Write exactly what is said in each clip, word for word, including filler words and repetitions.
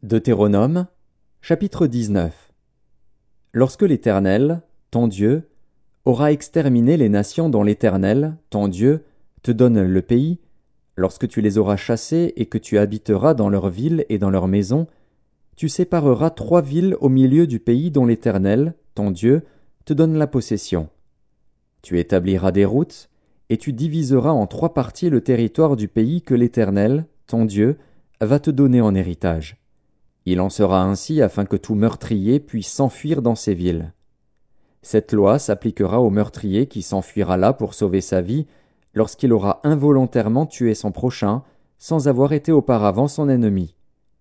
Deutéronome, chapitre dix-neuf. Lorsque l'Éternel, ton Dieu, aura exterminé les nations dont l'Éternel, ton Dieu, te donne le pays, lorsque tu les auras chassées et que tu habiteras dans leurs villes et dans leurs maisons, tu sépareras trois villes au milieu du pays dont l'Éternel, ton Dieu, te donne la possession. Tu établiras des routes, et tu diviseras en trois parties le territoire du pays que l'Éternel, ton Dieu, va te donner en héritage. Il en sera ainsi afin que tout meurtrier puisse s'enfuir dans ces villes. Cette loi s'appliquera au meurtrier qui s'enfuira là pour sauver sa vie, lorsqu'il aura involontairement tué son prochain, sans avoir été auparavant son ennemi.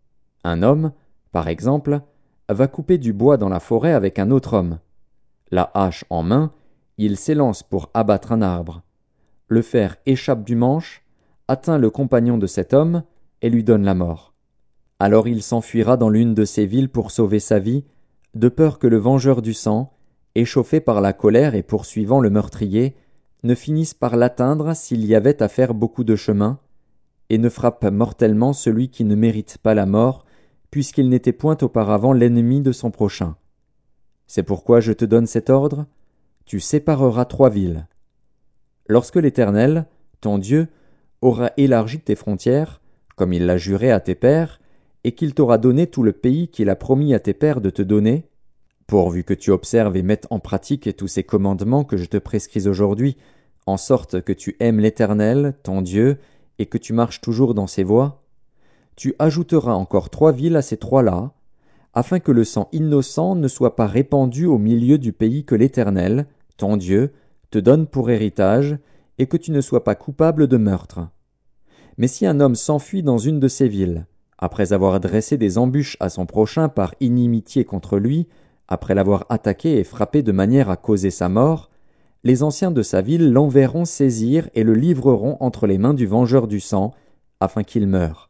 Un homme, par exemple, va couper du bois dans la forêt avec un autre homme. La hache en main, il s'élance pour abattre un arbre. Le fer échappe du manche, atteint le compagnon de cet homme et lui donne la mort. Alors il s'enfuira dans l'une de ces villes pour sauver sa vie, de peur que le vengeur du sang, échauffé par la colère et poursuivant le meurtrier, ne finisse par l'atteindre s'il y avait à faire beaucoup de chemin, et ne frappe mortellement celui qui ne mérite pas la mort, puisqu'il n'était point auparavant l'ennemi de son prochain. C'est pourquoi je te donne cet ordre, tu sépareras trois villes. Lorsque l'Éternel, ton Dieu, aura élargi tes frontières, comme il l'a juré à tes pères, et qu'il t'aura donné tout le pays qu'il a promis à tes pères de te donner, pourvu que tu observes et mettes en pratique tous ces commandements que je te prescris aujourd'hui, en sorte que tu aimes l'Éternel, ton Dieu, et que tu marches toujours dans ses voies, tu ajouteras encore trois villes à ces trois-là, afin que le sang innocent ne soit pas répandu au milieu du pays que l'Éternel, ton Dieu, te donne pour héritage, et que tu ne sois pas coupable de meurtre. Mais si un homme s'enfuit dans une de ces villes, après avoir dressé des embûches à son prochain par inimitié contre lui, après l'avoir attaqué et frappé de manière à causer sa mort, les anciens de sa ville l'enverront saisir et le livreront entre les mains du vengeur du sang, afin qu'il meure.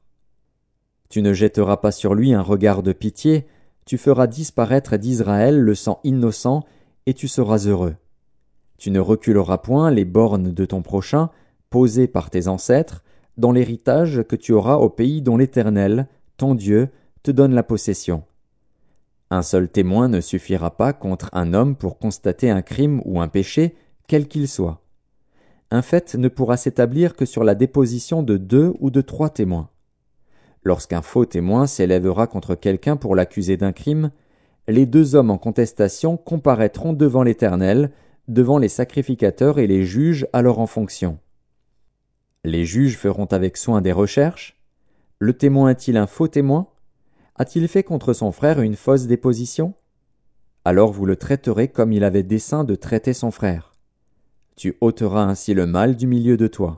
Tu ne jetteras pas sur lui un regard de pitié, tu feras disparaître d'Israël le sang innocent, et tu seras heureux. Tu ne reculeras point les bornes de ton prochain, posées par tes ancêtres, dans l'héritage que tu auras au pays dont l'Éternel, ton Dieu, te donne la possession. Un seul témoin ne suffira pas contre un homme pour constater un crime ou un péché, quel qu'il soit. Un fait ne pourra s'établir que sur la déposition de deux ou de trois témoins. Lorsqu'un faux témoin s'élèvera contre quelqu'un pour l'accuser d'un crime, les deux hommes en contestation comparaîtront devant l'Éternel, devant les sacrificateurs et les juges alors en fonction. Les juges feront avec soin des recherches. Le témoin est-il un faux témoin? A-t-il fait contre son frère une fausse déposition? Alors vous le traiterez comme il avait dessein de traiter son frère. Tu ôteras ainsi le mal du milieu de toi.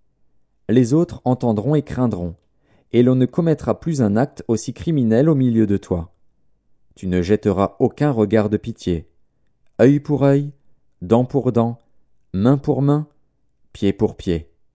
Les autres entendront et craindront, et l'on ne commettra plus un acte aussi criminel au milieu de toi. Tu ne jetteras aucun regard de pitié. Œil pour œil, dent pour dent, main pour main, pied pour pied.